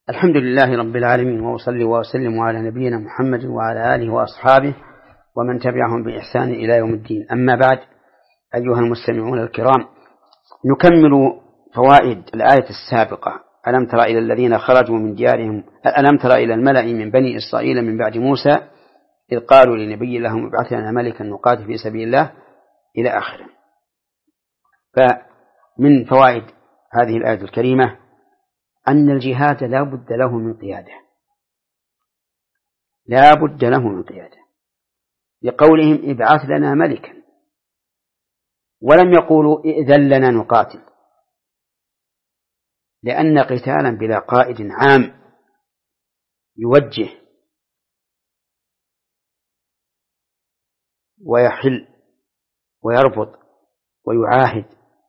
الحمد لله رب العالمين، وأصلي وأسلم على نبينا محمد وعلى آله وأصحابه ومن تبعهم بإحسان إلى يوم الدين. أما بعد، أيها المستمعون الكرام، نكمل فوائد الآية السابقة. ألم تر إلى الذين خرجوا من ديارهم ألم تر إلى الملأ من بني إسرائيل من بعد موسى إذ قالوا لنبي لهم ابعث لنا ملكا نقاتل في سبيل الله إلى آخره. فمن فوائد هذه الآية الكريمة أن الجهاد لا بد له من قيادة، لا بد له من قيادة، لقولهم ابعث لنا ملكا، ولم يقولوا ائذن لنا نقاتل، لأن قتالا بلا قائد عام يوجه ويحل ويربط ويعاهد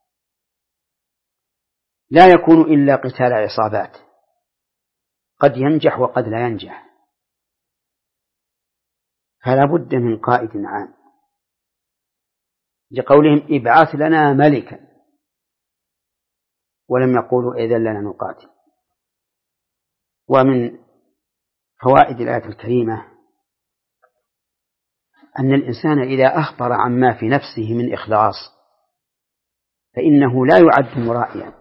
لا يكون إلا قتال عصابات، قد ينجح وقد لا ينجح، فلا بد من قائد عام، لقولهم ابعث لنا ملكا، ولم يقولوا إذن لنا نقاتل. ومن فوائد الآية الكريمة أن الإنسان إذا أخبر عما في نفسه من إخلاص فإنه لا يعد مرائيا،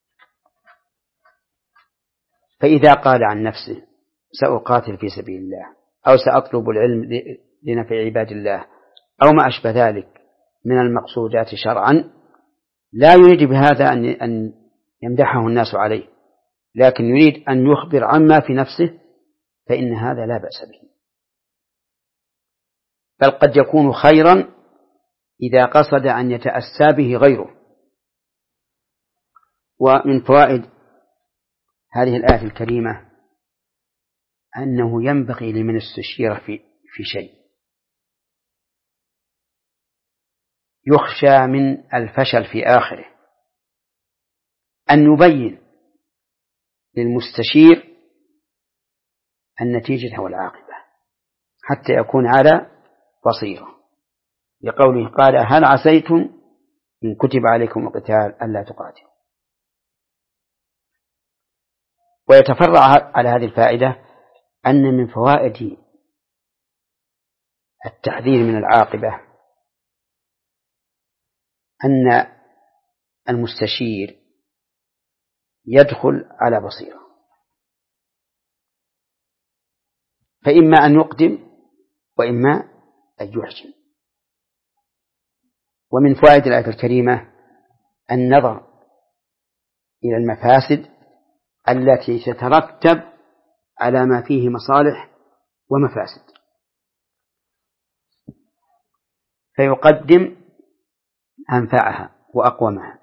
فإذا قال عن نفسه سأقاتل في سبيل الله أو سأطلب العلم لنفع عباد الله أو ما أشبه ذلك من المقصودات شرعا، لا يريد بهذا أن يمدحه الناس عليه، لكن يريد أن يخبر عما في نفسه، فإن هذا لا بأس به، بل قد يكون خيرا إذا قصد أن يتأسى به غيره. ومن فوائد هذه الآية الكريمة أنه ينبغي لمن استشير في شيء يخشى من الفشل في آخره أن يبين للمستشير النتيجة والعاقبة حتى يكون على بصيرة، لقوله قال هل عسيتم إن كتب عليكم القتال ألا تقاتلوا. ويتفرع على هذه الفائدة أن من فوائد التحذير من العاقبة أن المستشير يدخل على بصيرة، فإما أن يقدم وإما أن يحجم. ومن فوائد الآية الكريمة النظر إلى المفاسد التي تترتب على ما فيه مصالح ومفاسد، فيقدم أنفعها وأقومها.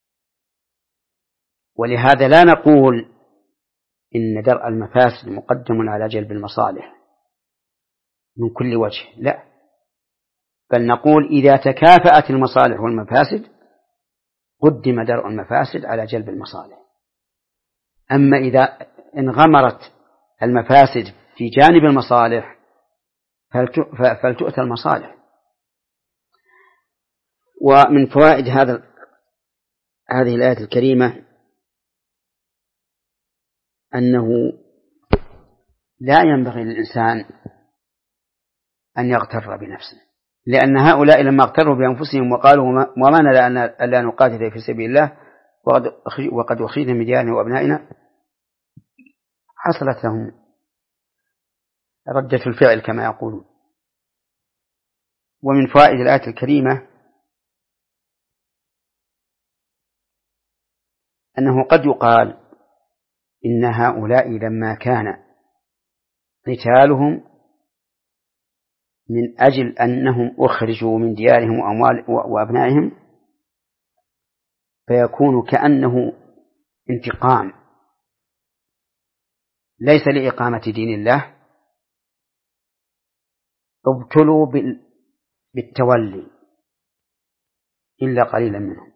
ولهذا لا نقول إن درء المفاسد مقدم على جلب المصالح من كل وجه، لا، بل نقول إذا تكافأت المصالح والمفاسد قدم درء المفاسد على جلب المصالح. أما إذا انغمرت المفاسد في جانب المصالح فلتؤتى المصالح. ومن فوائد هذه الآية الكريمة أنه لا ينبغي للإنسان أن يغتر بنفسه، لأن هؤلاء لما اغتروا بأنفسهم وقالوا وما لنا ألا نقاتل في سبيل الله وقد أخرجنا من ديارنا وأبنائنا، حصلت لهم ردة الفعل كما يقولون. ومن فوائد الآية الكريمة أنه قد يقال إن هؤلاء لما كان قتالهم من أجل أنهم أخرجوا من ديارهم وأبنائهم فيكون كأنه انتقام ليس لإقامة دين الله، ابتلوا بالتولي إلا قليلا منهم.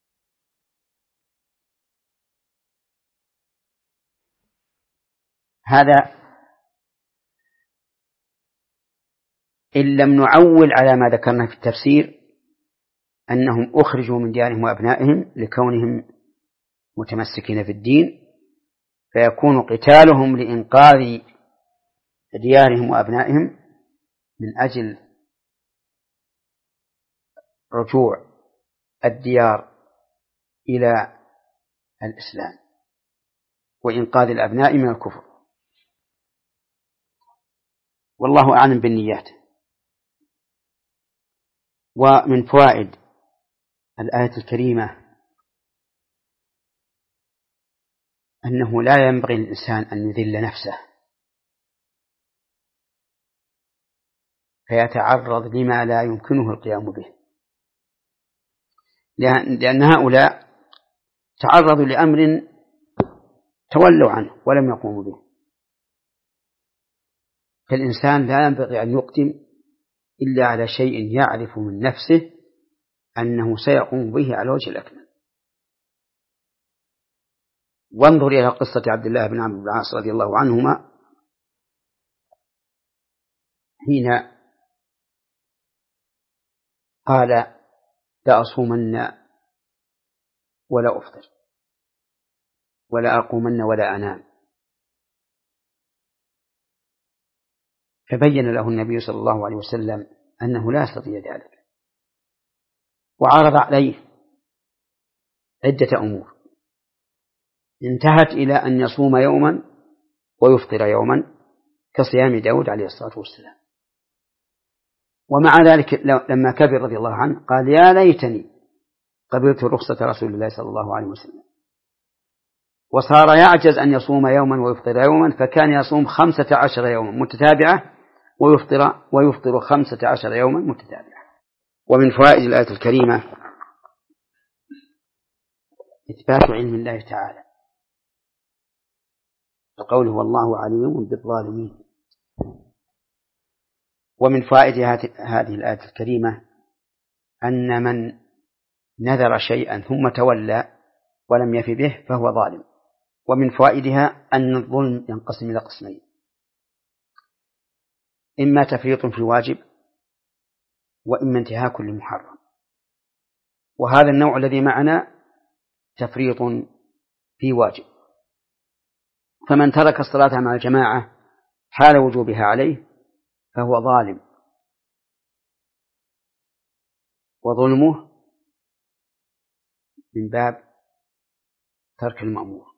هذا إن لم نعول على ما ذكرنا في التفسير أنهم أخرجوا من ديارهم وأبنائهم لكونهم متمسكين في الدين، فيكون قتالهم لإنقاذ ديارهم وأبنائهم من أجل رجوع الديار إلى الإسلام وإنقاذ الأبناء من الكفر. والله أعلم بالنيات. ومن فوائد الآية الكريمة أنه لا ينبغي للإنسان أن يذل نفسه فيتعرض لما لا يمكنه القيام به، لأن هؤلاء تعرضوا لأمر تولوا عنه ولم يقوموا به. فالإنسان لا ينبغي أن يقدم إلا على شيء يعرف من نفسه أنه سيقوم به على وجه الأكمل. وانظر إلى قصة عبد الله بن عمرو بن العاص رضي الله عنهما حين قال لا أصومن ولا أفطر ولا أقومن ولا أنام، فبين له النبي صلى الله عليه وسلم أنه لا يستطيع ذلك، وعرض عليه عدة أمور انتهت إلى أن يصوم يوما ويفطر يوما كصيام داود عليه الصلاة والسلام. ومع ذلك لما كبر رضي الله عنه قال يا ليتني قبلت رخصة رسول الله صلى الله عليه وسلم، وصار يعجز أن يصوم يوما ويفطر يوما، فكان يصوم 15 يوما متتابعة ويفطر 15 يوما متتابعة. ومن فوائد الآية الكريمة إثبات علم الله تعالى قوله والله عليم بالظالمين. ومن فوائد هذه الآية الكريمة أن من نذر شيئا ثم تولى ولم يف به فهو ظالم. ومن فوائدها أن الظلم ينقسم إلى قسمين: إما تفريط في الواجب وإما انتهاك للمحرم، وهذا النوع الذي معنا تفريط في واجب، فمن ترك الصلاة مع الجماعة حال وجوبها عليه فهو ظالم، وظلمه من باب ترك المأمور.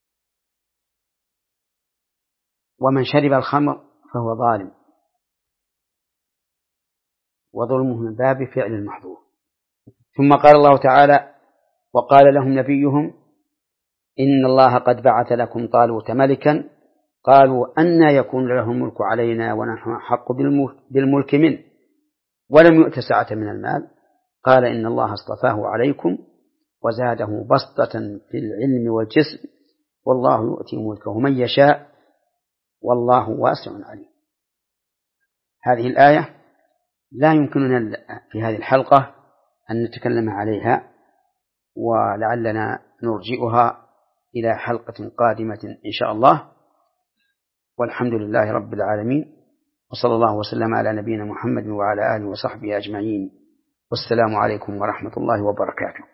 ومن شرب الخمر فهو ظالم، وظلمه من باب فعل المحظور. ثم قال الله تعالى وقال لهم نبيهم إن الله قد بعث لكم طالوت ملكا قالوا أنى يكون له الملك علينا ونحن أحق بالملك منه ولم يؤت سعة من المال قال إن الله اصطفاه عليكم وزاده بسطة في العلم والجسم والله يؤتي ملكه من يشاء والله واسع عليم. هذه الآية لا يمكننا في هذه الحلقة أن نتكلم عليها، ولعلنا نرجئها إلى حلقة قادمة إن شاء الله. والحمد لله رب العالمين، وصلى الله وسلم على نبينا محمد وعلى آله وصحبه أجمعين، والسلام عليكم ورحمة الله وبركاته.